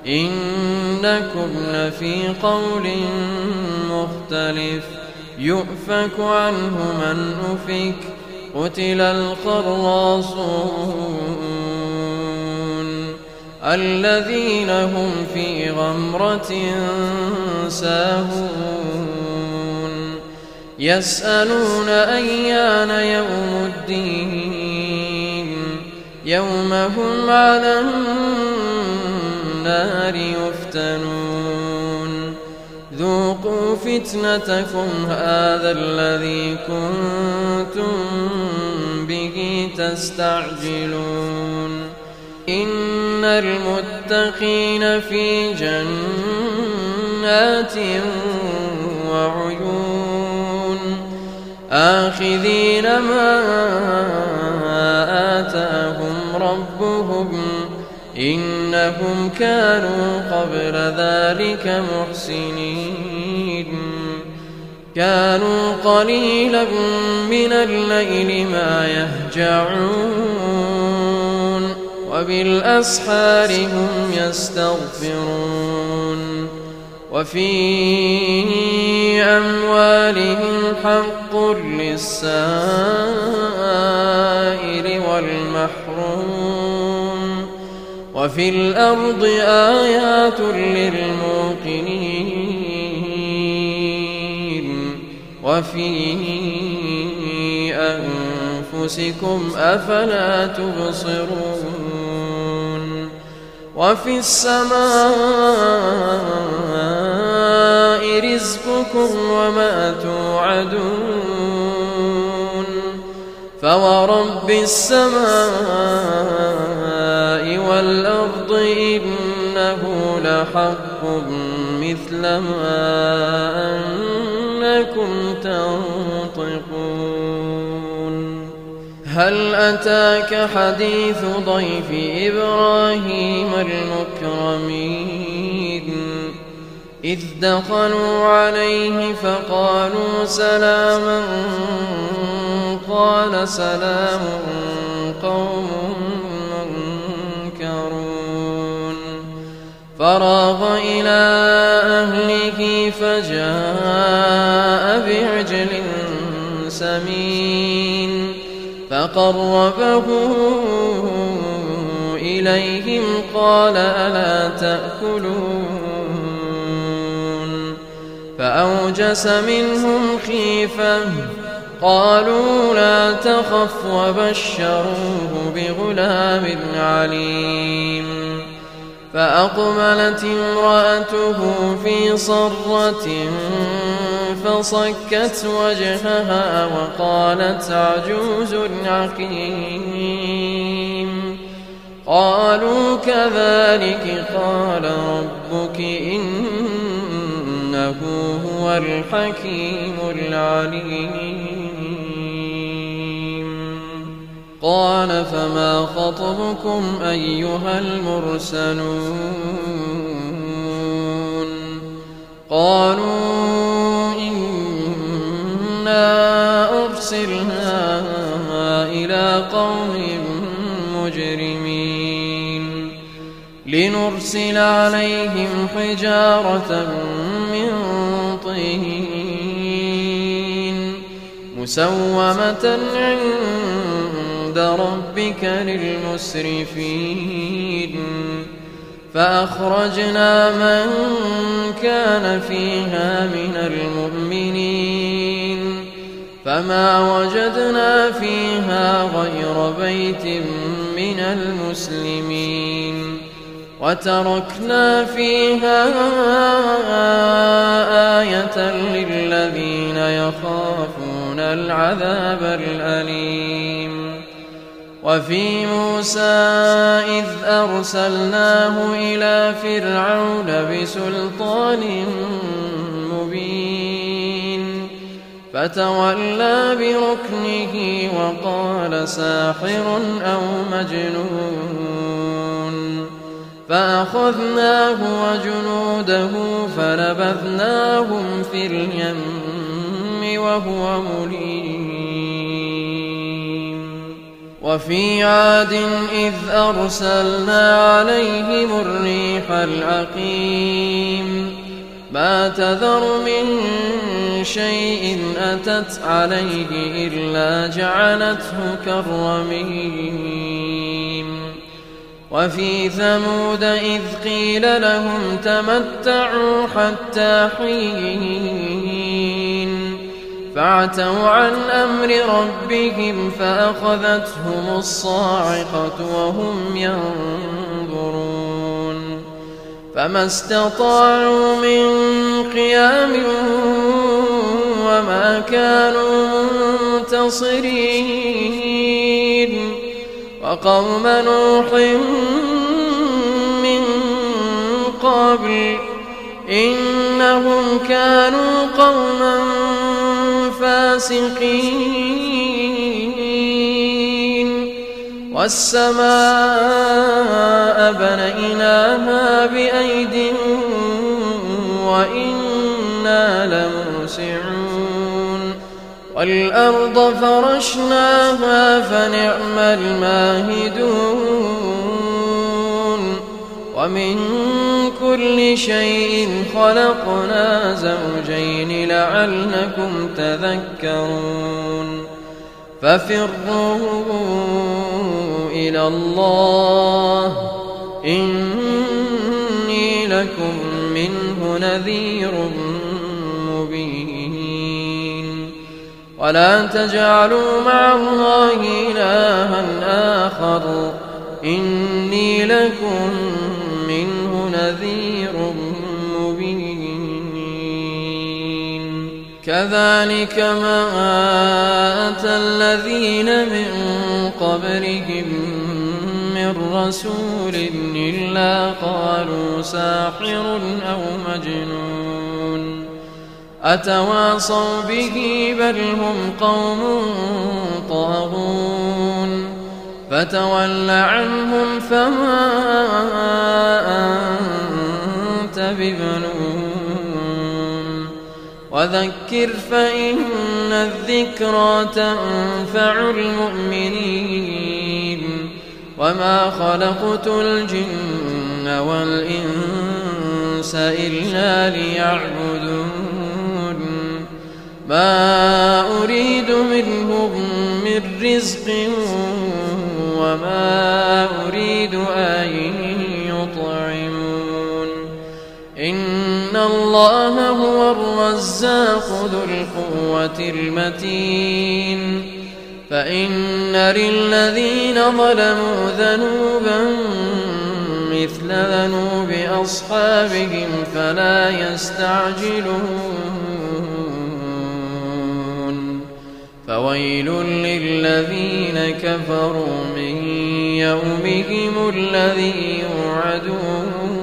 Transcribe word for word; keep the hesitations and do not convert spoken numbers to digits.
إنكم لفي قول مختلف يؤفك عنه من أفك قتل الخراصون الذين هم في غمرة ساهون يسألون أيان يوم الدين يوم هم على النار يفتنون ذوقوا فتنتكم هذا الذي كنتم به تستعجلون إن المتقين في جنات وعيون آخذين ما آتاهم ربهم إنهم كانوا قبل ذلك محسنين كانوا قليلا من الليل ما يهجعون وبالأسحار هم يستغفرون وفي أموالهم حق للسائل والمحروم وفي الأرض آيات للموقنين وفي أنفسكم أفلا تبصرون وفي السماء رزقكم وما توعدون فورب السماء والأرض إنه لحق مثل ما أنكم تنطقون هل أتاك حديث ضيف إبراهيم المكرمين إذ دخلوا عليه فقالوا سلاما قال سلام قوم منكرون فراغ إلى أهله فجاء بعجل سمين فقربه إليهم قال ألا تأكلون فأوجس منهم خيفة قالوا لا تخف وبشروه بغلام عليم فأقبلت امرأته في صرة فصكت وجهها وقالت عجوز عقيم قالوا كذلك قال ربك إنه هو الحكيم العليم قال فما خطبكم أيها المرسلون قالوا إنا أرسلنا إلى قوم مجرمين لنرسل عليهم حجارة من طين مسومة عند ربك للمسرفين فأخرجنا من كان فيها من المؤمنين فما وجدنا فيها غير بيت من المسلمين وتركنا فيها آية للذين يخافون العذاب الأليم وفي موسى إذ أرسلناه إلى فرعون بسلطان مبين فتولى بركنه وقال ساحر أو مجنون فأخذناه وجنوده فنبذناهم في اليم وهو مليم وفي عاد إذ أرسلنا عليهم الريح الصريح العقيم ما تذر من شيء أتت عليه إلا جعلته كالرميم وفي ثمود إذ قيل لهم تمتعوا حتى حين فعتوا عن أمر ربهم فأخذتهم الصاعقة وهم ينظرون فما استطاعوا من قيام وما كانوا منتصرين وقوم نوح من قبل إنهم كانوا قوما فاسقين والسماء بنيناها بأيد وإنا لموسعون والأرض فرشناها فنعم الماهدون ومن كل شيء خلقنا زوجين لعلكم تذكرون ففروا إلى الله إني لكم منه نذير مبين ولا تجعلوا مع الله إلها آخر إني لكم منه نذير مبين كذلك ما أتى الذين من قبلهم من رسول إلا قالوا ساحر أو مجنون أتواصوا به بل هم قوم طاغون فتول عنهم فما أنت بملوم وذكر فإن الذكرى تنفع المؤمنين وما خلقت الجن والإنس إلا ليعبدون ما أريد منهم من رزق وما أريد أن يطعمون إن الله هو الرزاق ذو القوة المتين فإن للذين ظلموا ذنوبا مثل ذنوب أصحابهم فلا يستعجلون فويل للذين كفروا من يومهم الذي يوعدون